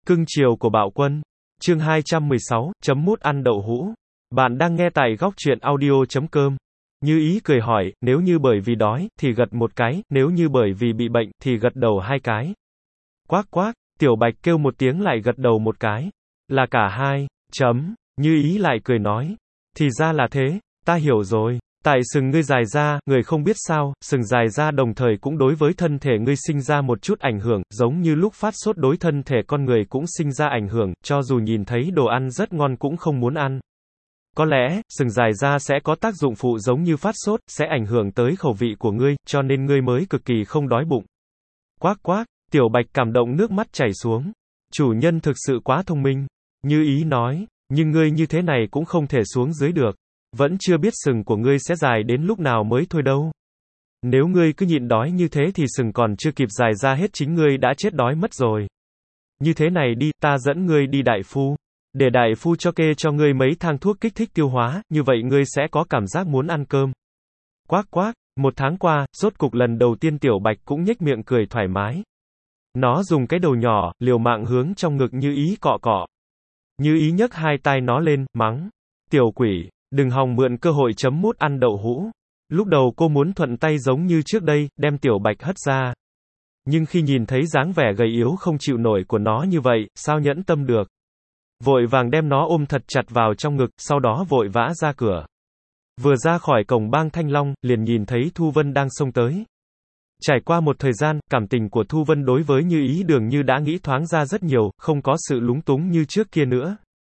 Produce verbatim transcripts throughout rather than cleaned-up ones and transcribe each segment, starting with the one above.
Cưng chiều của Bạo Quân. Chương hai trăm mười sáu, chấm mút ăn đậu hũ. Bạn đang nghe tại góc truyện audio chấm com. Như Ý cười hỏi, nếu như bởi vì đói, thì gật một cái, nếu như bởi vì bị bệnh, thì gật đầu hai cái. Quác quác, Tiểu Bạch kêu một tiếng lại gật đầu một cái. Là cả hai, chấm. Như Ý lại cười nói. Thì ra là thế, ta hiểu rồi. Tại sừng ngươi dài ra, người không biết sao, sừng dài ra đồng thời cũng đối với thân thể ngươi sinh ra một chút ảnh hưởng, giống như lúc phát sốt đối thân thể con người cũng sinh ra ảnh hưởng, cho dù nhìn thấy đồ ăn rất ngon cũng không muốn ăn. Có lẽ, sừng dài ra sẽ có tác dụng phụ giống như phát sốt, sẽ ảnh hưởng tới khẩu vị của ngươi, cho nên ngươi mới cực kỳ không đói bụng. Quác quác, Tiểu Bạch cảm động nước mắt chảy xuống. Chủ nhân thực sự quá thông minh. Như Ý nói, nhưng ngươi như thế này cũng không thể xuống dưới được. Vẫn chưa biết sừng của ngươi sẽ dài đến lúc nào mới thôi đâu. Nếu ngươi cứ nhịn đói như thế thì sừng còn chưa kịp dài ra hết chính ngươi đã chết đói mất rồi. Như thế này đi, ta dẫn ngươi đi đại phu. Để đại phu cho kê cho ngươi mấy thang thuốc kích thích tiêu hóa, như vậy ngươi sẽ có cảm giác muốn ăn cơm. Quác quác, một tháng qua, rốt cục lần đầu tiên Tiểu Bạch cũng nhếch miệng cười thoải mái. Nó dùng cái đầu nhỏ, liều mạng hướng trong ngực Như Ý cọ cọ. Như Ý nhấc hai tay nó lên, mắng. Tiểu quỷ, đừng hòng mượn cơ hội chấm mút ăn đậu hũ. Lúc đầu cô muốn thuận tay giống như trước đây, đem Tiểu Bạch hất ra. Nhưng khi nhìn thấy dáng vẻ gầy yếu không chịu nổi của nó như vậy, sao nhẫn tâm được. Vội vàng đem nó ôm thật chặt vào trong ngực, sau đó vội vã ra cửa. Vừa ra khỏi cổng bang Thanh Long, liền nhìn thấy Thu Vân đang xông tới. Trải qua một thời gian, cảm tình của Thu Vân đối với Như Ý dường như đã nghĩ thoáng ra rất nhiều, không có sự lúng túng như trước kia nữa.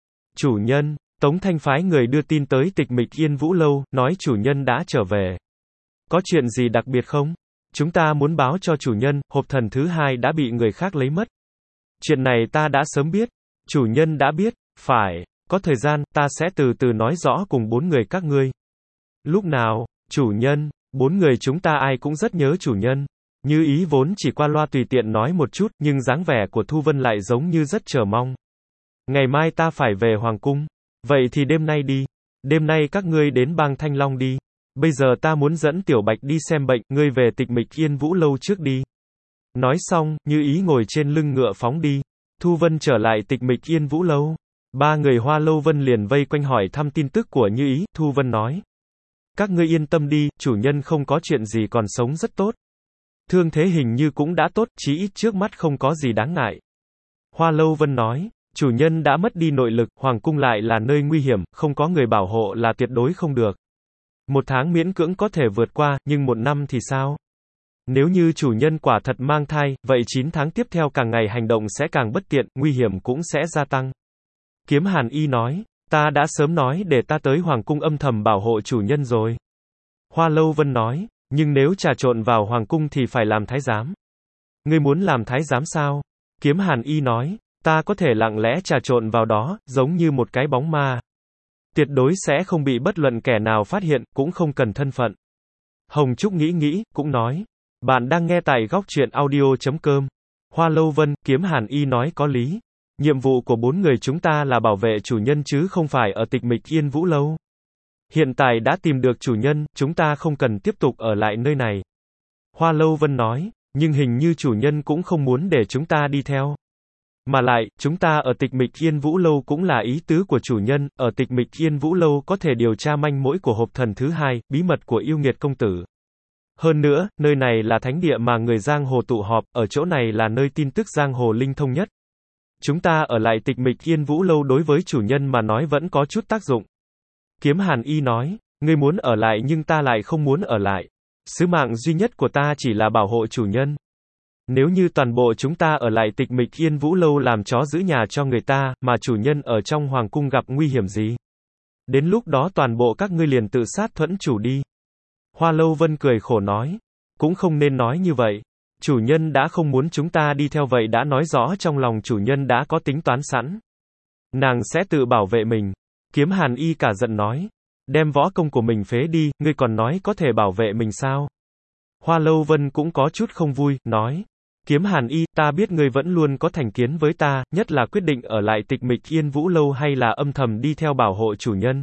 Chủ nhân, Tống Thanh phái người đưa tin tới Tịch Mịch Yên Vũ Lâu, nói chủ nhân đã trở về. Có chuyện gì đặc biệt không? Chúng ta muốn báo cho chủ nhân, hộp thần thứ hai đã bị người khác lấy mất. Chuyện này ta đã sớm biết. Chủ nhân đã biết, phải, có thời gian, ta sẽ từ từ nói rõ cùng bốn người các ngươi. Lúc nào, chủ nhân, bốn người chúng ta ai cũng rất nhớ chủ nhân. Như Ý vốn chỉ qua loa tùy tiện nói một chút, nhưng dáng vẻ của Thu Vân lại giống như rất chờ mong. Ngày mai ta phải về Hoàng Cung. Vậy thì đêm nay đi. Đêm nay các ngươi đến bang Thanh Long đi. Bây giờ ta muốn dẫn Tiểu Bạch đi xem bệnh, ngươi về Tịch Mịch Yên Vũ Lâu trước đi. Nói xong, Như Ý ngồi trên lưng ngựa phóng đi. Thu Vân trở lại Tịch Mịch Yên Vũ Lâu. Ba người Hoa Lâu Vân liền vây quanh hỏi thăm tin tức của Như Ý. Thu Vân nói. Các ngươi yên tâm đi, chủ nhân không có chuyện gì còn sống rất tốt. Thương thế hình như cũng đã tốt, chí ít trước mắt không có gì đáng ngại. Hoa Lâu Vân nói. Chủ nhân đã mất đi nội lực, Hoàng Cung lại là nơi nguy hiểm, không có người bảo hộ là tuyệt đối không được. Một tháng miễn cưỡng có thể vượt qua, nhưng một năm thì sao? Nếu như chủ nhân quả thật mang thai, vậy chín tháng tiếp theo càng ngày hành động sẽ càng bất tiện, nguy hiểm cũng sẽ gia tăng. Kiếm Hàn Y nói, ta đã sớm nói để ta tới Hoàng Cung âm thầm bảo hộ chủ nhân rồi. Hoa Lâu Vân nói, nhưng nếu trà trộn vào Hoàng Cung thì phải làm thái giám. Ngươi muốn làm thái giám sao? Kiếm Hàn Y nói, ta có thể lặng lẽ trà trộn vào đó, giống như một cái bóng ma. Tuyệt đối sẽ không bị bất luận kẻ nào phát hiện, cũng không cần thân phận. Hồng Trúc nghĩ nghĩ, cũng nói. Bạn đang nghe tại góc truyện audio chấm com. Hoa Lâu Vân, Kiếm Hàn Y nói có lý. Nhiệm vụ của bốn người chúng ta là bảo vệ chủ nhân chứ không phải ở Tịch Mịch Yên Vũ Lâu. Hiện tại đã tìm được chủ nhân, chúng ta không cần tiếp tục ở lại nơi này. Hoa Lâu Vân nói, nhưng hình như chủ nhân cũng không muốn để chúng ta đi theo. Mà lại, chúng ta ở Tịch Mịch Yên Vũ Lâu cũng là ý tứ của chủ nhân, ở Tịch Mịch Yên Vũ Lâu có thể điều tra manh mối của hộp thần thứ hai, bí mật của yêu nghiệt công tử. Hơn nữa, nơi này là thánh địa mà người giang hồ tụ họp, ở chỗ này là nơi tin tức giang hồ linh thông nhất. Chúng ta ở lại Tịch Mịch Yên Vũ Lâu đối với chủ nhân mà nói vẫn có chút tác dụng. Kiếm Hàn Y nói, ngươi muốn ở lại nhưng ta lại không muốn ở lại. Sứ mạng duy nhất của ta chỉ là bảo hộ chủ nhân. Nếu như toàn bộ chúng ta ở lại Tịch Mịch Yên Vũ Lâu làm chó giữ nhà cho người ta, mà chủ nhân ở trong Hoàng Cung gặp nguy hiểm gì? Đến lúc đó toàn bộ các ngươi liền tự sát thuẫn chủ đi. Hoa Lâu Vân cười khổ nói. Cũng không nên nói như vậy. Chủ nhân đã không muốn chúng ta đi theo vậy đã nói rõ trong lòng chủ nhân đã có tính toán sẵn. Nàng sẽ tự bảo vệ mình. Kiếm Hàn Y cả giận nói. Đem võ công của mình phế đi, ngươi còn nói có thể bảo vệ mình sao? Hoa Lâu Vân cũng có chút không vui, nói. Kiếm Hàn Y, ta biết ngươi vẫn luôn có thành kiến với ta, nhất là quyết định ở lại Tịch Mịch Yên Vũ Lâu hay là âm thầm đi theo bảo hộ chủ nhân.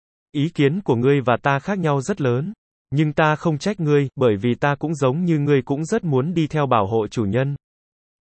Ý kiến của ngươi và ta khác nhau rất lớn. Nhưng ta không trách ngươi, bởi vì ta cũng giống như ngươi cũng rất muốn đi theo bảo hộ chủ nhân.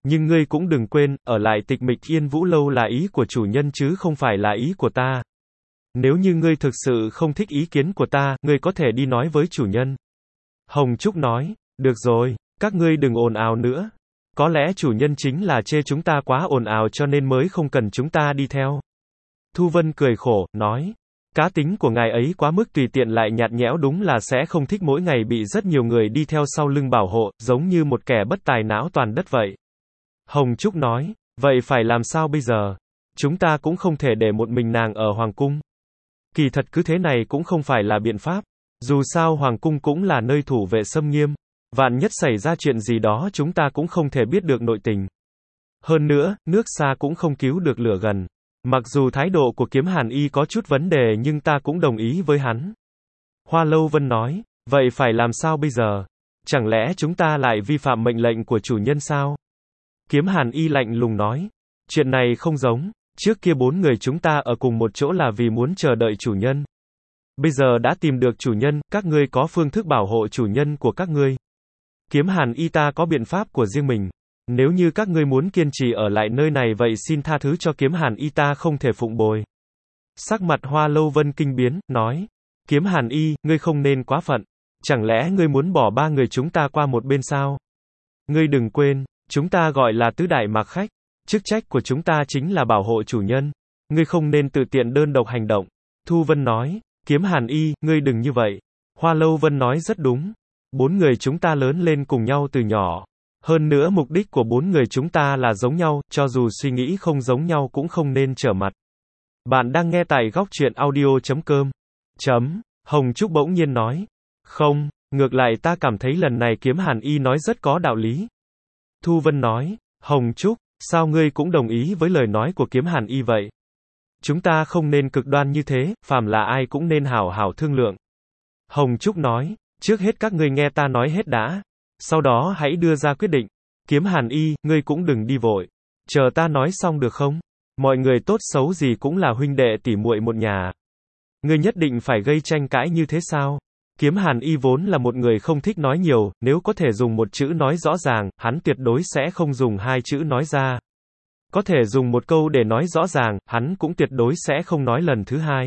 Nhưng ngươi cũng đừng quên, ở lại tịch mịch Yên Vũ Lâu là ý của chủ nhân chứ không phải là ý của ta. Nếu như ngươi thực sự không thích ý kiến của ta, ngươi có thể đi nói với chủ nhân. Hồng Trúc nói, được rồi, các ngươi đừng ồn ào nữa. Có lẽ chủ nhân chính là chê chúng ta quá ồn ào cho nên mới không cần chúng ta đi theo. Thu Vân cười khổ, nói, cá tính của ngài ấy quá mức tùy tiện lại nhạt nhẽo, đúng là sẽ không thích mỗi ngày bị rất nhiều người đi theo sau lưng bảo hộ, giống như một kẻ bất tài não toàn đất vậy. Hồng Trúc nói, vậy phải làm sao bây giờ? Chúng ta cũng không thể để một mình nàng ở Hoàng Cung. Kỳ thật cứ thế này cũng không phải là biện pháp. Dù sao Hoàng Cung cũng là nơi thủ vệ xâm nghiêm. Vạn nhất xảy ra chuyện gì đó chúng ta cũng không thể biết được nội tình. Hơn nữa, nước xa cũng không cứu được lửa gần. Mặc dù thái độ của Kiếm Hàn Y có chút vấn đề nhưng ta cũng đồng ý với hắn. Hoa Lâu Vân nói, vậy phải làm sao bây giờ? Chẳng lẽ chúng ta lại vi phạm mệnh lệnh của chủ nhân sao? Kiếm Hàn Y lạnh lùng nói, chuyện này không giống, trước kia bốn người chúng ta ở cùng một chỗ là vì muốn chờ đợi chủ nhân. Bây giờ đã tìm được chủ nhân, các ngươi có phương thức bảo hộ chủ nhân của các ngươi. Kiếm Hàn Y ta có biện pháp của riêng mình. Nếu như các ngươi muốn kiên trì ở lại nơi này vậy xin tha thứ cho Kiếm Hàn Y ta không thể phụng bồi. Sắc mặt Hoa Lâu Vân kinh biến, nói, Kiếm Hàn Y, ngươi không nên quá phận. Chẳng lẽ ngươi muốn bỏ ba người chúng ta qua một bên sao? Ngươi đừng quên, chúng ta gọi là tứ đại mạc khách. Chức trách của chúng ta chính là bảo hộ chủ nhân. Ngươi không nên tự tiện đơn độc hành động. Thu Vân nói, Kiếm Hàn Y, ngươi đừng như vậy. Hoa Lâu Vân nói rất đúng. Bốn người chúng ta lớn lên cùng nhau từ nhỏ. Hơn nữa mục đích của bốn người chúng ta là giống nhau, cho dù suy nghĩ không giống nhau cũng không nên trở mặt. Bạn đang nghe tại góc truyện audio chấm com. Chấm. Hồng Trúc bỗng nhiên nói. Không, ngược lại ta cảm thấy lần này Kiếm Hàn Y nói rất có đạo lý. Thu Vân nói, Hồng Trúc, sao ngươi cũng đồng ý với lời nói của Kiếm Hàn Y vậy? Chúng ta không nên cực đoan như thế, phàm là ai cũng nên hảo hảo thương lượng. Hồng Trúc nói, trước hết các ngươi nghe ta nói hết đã. Sau đó hãy đưa ra quyết định. Kiếm Hàn Y, ngươi cũng đừng đi vội. Chờ ta nói xong được không? Mọi người tốt xấu gì cũng là huynh đệ tỉ muội một nhà. Ngươi nhất định phải gây tranh cãi như thế sao? Kiếm Hàn Y vốn là một người không thích nói nhiều, nếu có thể dùng một chữ nói rõ ràng, hắn tuyệt đối sẽ không dùng hai chữ nói ra. Có thể dùng một câu để nói rõ ràng, hắn cũng tuyệt đối sẽ không nói lần thứ hai.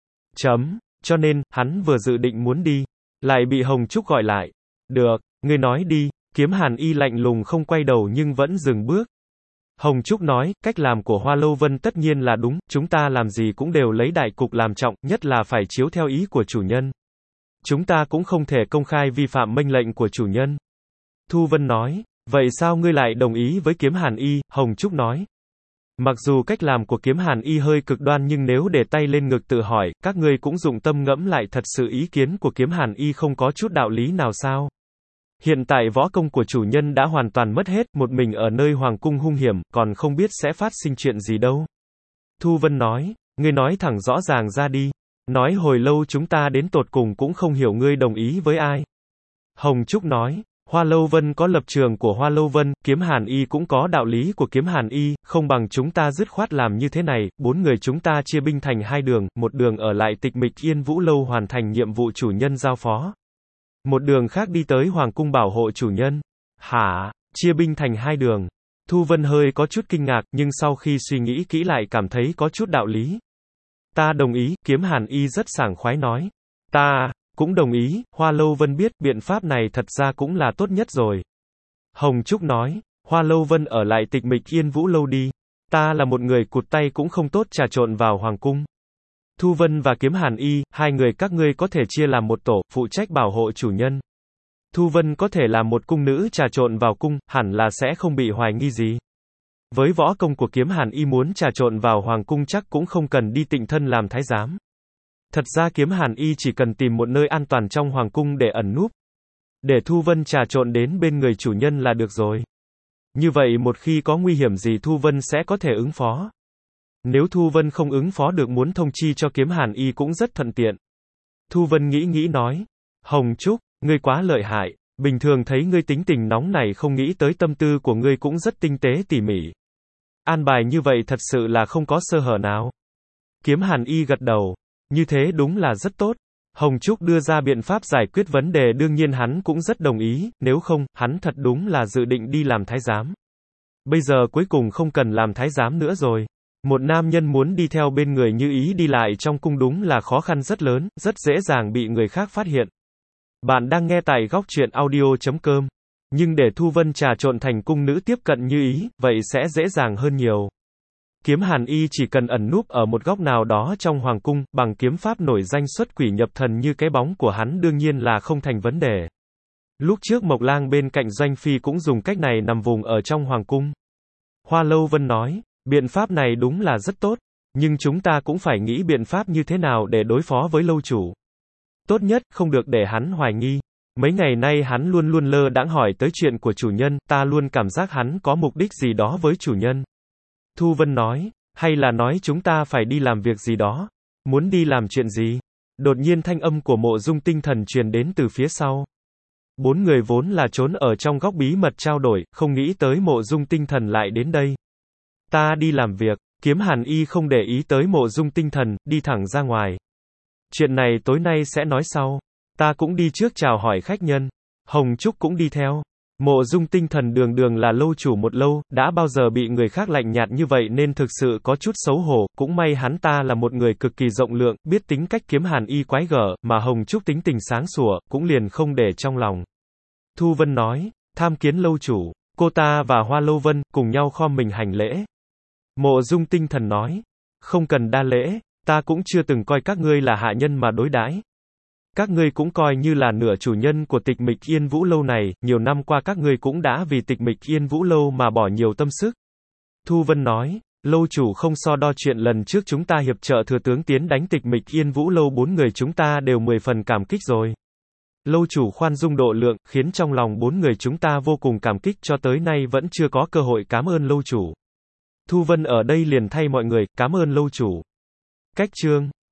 Chấm. Cho nên, hắn vừa dự định muốn đi, lại bị Hồng Trúc gọi lại. Được, ngươi nói đi. Kiếm Hàn Y lạnh lùng không quay đầu nhưng vẫn dừng bước. Hồng Trúc nói, cách làm của Hoa Lâu Vân tất nhiên là đúng, chúng ta làm gì cũng đều lấy đại cục làm trọng, nhất là phải chiếu theo ý của chủ nhân. Chúng ta cũng không thể công khai vi phạm mệnh lệnh của chủ nhân. Thu Vân nói, vậy sao ngươi lại đồng ý với Kiếm Hàn Y? Hồng Trúc nói, mặc dù cách làm của Kiếm Hàn Y hơi cực đoan nhưng nếu để tay lên ngực tự hỏi, các ngươi cũng dụng tâm ngẫm lại thật sự ý kiến của Kiếm Hàn Y không có chút đạo lý nào sao? Hiện tại võ công của chủ nhân đã hoàn toàn mất hết, một mình ở nơi Hoàng Cung hung hiểm, còn không biết sẽ phát sinh chuyện gì đâu. Thu Vân nói, ngươi nói thẳng rõ ràng ra đi. Nói hồi lâu chúng ta đến tột cùng cũng không hiểu ngươi đồng ý với ai. Hồng Trúc nói, Hoa Lâu Vân có lập trường của Hoa Lâu Vân, Kiếm Hàn Y cũng có đạo lý của Kiếm Hàn Y, không bằng chúng ta dứt khoát làm như thế này, bốn người chúng ta chia binh thành hai đường, một đường ở lại tịch mịch Yên Vũ Lâu hoàn thành nhiệm vụ chủ nhân giao phó. Một đường khác đi tới Hoàng Cung bảo hộ chủ nhân. Hả? Chia binh thành hai đường. Thu Vân hơi có chút kinh ngạc, nhưng sau khi suy nghĩ kỹ lại cảm thấy có chút đạo lý. Ta đồng ý, Kiếm Hàn Y rất sảng khoái nói. Ta cũng đồng ý, Hoa Lâu Vân biết biện pháp này thật ra cũng là tốt nhất rồi. Hồng Trúc nói, Hoa Lâu Vân ở lại tịch mịch Yên Vũ Lâu đi. Ta là một người cụt tay cũng không tốt trà trộn vào Hoàng Cung. Thu Vân và Kiếm Hàn Y, hai người các ngươi có thể chia làm một tổ, phụ trách bảo hộ chủ nhân. Thu Vân có thể làm một cung nữ trà trộn vào cung, hẳn là sẽ không bị hoài nghi gì. Với võ công của Kiếm Hàn Y muốn trà trộn vào Hoàng Cung chắc cũng không cần đi tịnh thân làm thái giám. Thật ra Kiếm Hàn Y chỉ cần tìm một nơi an toàn trong Hoàng Cung để ẩn núp. Để Thu Vân trà trộn đến bên người chủ nhân là được rồi. Như vậy một khi có nguy hiểm gì Thu Vân sẽ có thể ứng phó. Nếu Thu Vân không ứng phó được muốn thông chi cho Kiếm Hàn Y cũng rất thuận tiện. Thu Vân nghĩ nghĩ nói, Hồng Trúc, ngươi quá lợi hại, bình thường thấy ngươi tính tình nóng này không nghĩ tới tâm tư của ngươi cũng rất tinh tế tỉ mỉ. An bài như vậy thật sự là không có sơ hở nào. Kiếm Hàn Y gật đầu, như thế đúng là rất tốt. Hồng Trúc đưa ra biện pháp giải quyết vấn đề đương nhiên hắn cũng rất đồng ý, nếu không, hắn thật đúng là dự định đi làm thái giám. Bây giờ cuối cùng không cần làm thái giám nữa rồi. Một nam nhân muốn đi theo bên người Như Ý đi lại trong cung đúng là khó khăn rất lớn, rất dễ dàng bị người khác phát hiện. Bạn đang nghe tại góc truyện audio chấm com. Nhưng để Thu Vân trà trộn thành cung nữ tiếp cận Như Ý, vậy sẽ dễ dàng hơn nhiều. Kiếm Hàn Y chỉ cần ẩn núp ở một góc nào đó trong hoàng cung, bằng kiếm pháp nổi danh xuất quỷ nhập thần như cái bóng của hắn đương nhiên là không thành vấn đề. Lúc trước Mộc Lang bên cạnh Doanh Phi cũng dùng cách này nằm vùng ở trong hoàng cung. Hoa Lâu Vân nói, biện pháp này đúng là rất tốt, nhưng chúng ta cũng phải nghĩ biện pháp như thế nào để đối phó với lâu chủ. Tốt nhất, không được để hắn hoài nghi. Mấy ngày nay hắn luôn luôn lơ đãng hỏi tới chuyện của chủ nhân, ta luôn cảm giác hắn có mục đích gì đó với chủ nhân. Thu Vân nói, hay là nói chúng ta phải đi làm việc gì đó? Muốn đi làm chuyện gì? Đột nhiên thanh âm của Mộ Dung Tinh Thần truyền đến từ phía sau. Bốn người vốn là trốn ở trong góc bí mật trao đổi, không nghĩ tới Mộ Dung Tinh Thần lại đến đây. Ta đi làm việc, Kiếm Hàn Y không để ý tới Mộ Dung Tinh Thần, đi thẳng ra ngoài. Chuyện này tối nay sẽ nói sau. Ta cũng đi trước chào hỏi khách nhân. Hồng Trúc cũng đi theo. Mộ Dung Tinh Thần đường đường là lâu chủ một lâu, đã bao giờ bị người khác lạnh nhạt như vậy nên thực sự có chút xấu hổ, cũng may hắn ta là một người cực kỳ rộng lượng, biết tính cách Kiếm Hàn Y quái gở, mà Hồng Trúc tính tình sáng sủa, cũng liền không để trong lòng. Thu Vân nói, tham kiến lâu chủ, cô ta và Hoa Lâu Vân, cùng nhau khom mình hành lễ. Mộ Dung Tinh Thần nói, không cần đa lễ, ta cũng chưa từng coi các ngươi là hạ nhân mà đối đãi. Các ngươi cũng coi như là nửa chủ nhân của Tịch Mịch Yên Vũ Lâu này, nhiều năm qua các ngươi cũng đã vì Tịch Mịch Yên Vũ Lâu mà bỏ nhiều tâm sức. Thu Vân nói, lâu chủ không so đo chuyện lần trước chúng ta hiệp trợ thừa tướng tiến đánh Tịch Mịch Yên Vũ Lâu, bốn người chúng ta đều mười phần cảm kích rồi. Lâu chủ khoan dung độ lượng, khiến trong lòng bốn người chúng ta vô cùng cảm kích, cho tới nay vẫn chưa có cơ hội cảm ơn lâu chủ. Thu Vân ở đây liền thay mọi người, cảm ơn lâu chủ. Cách chương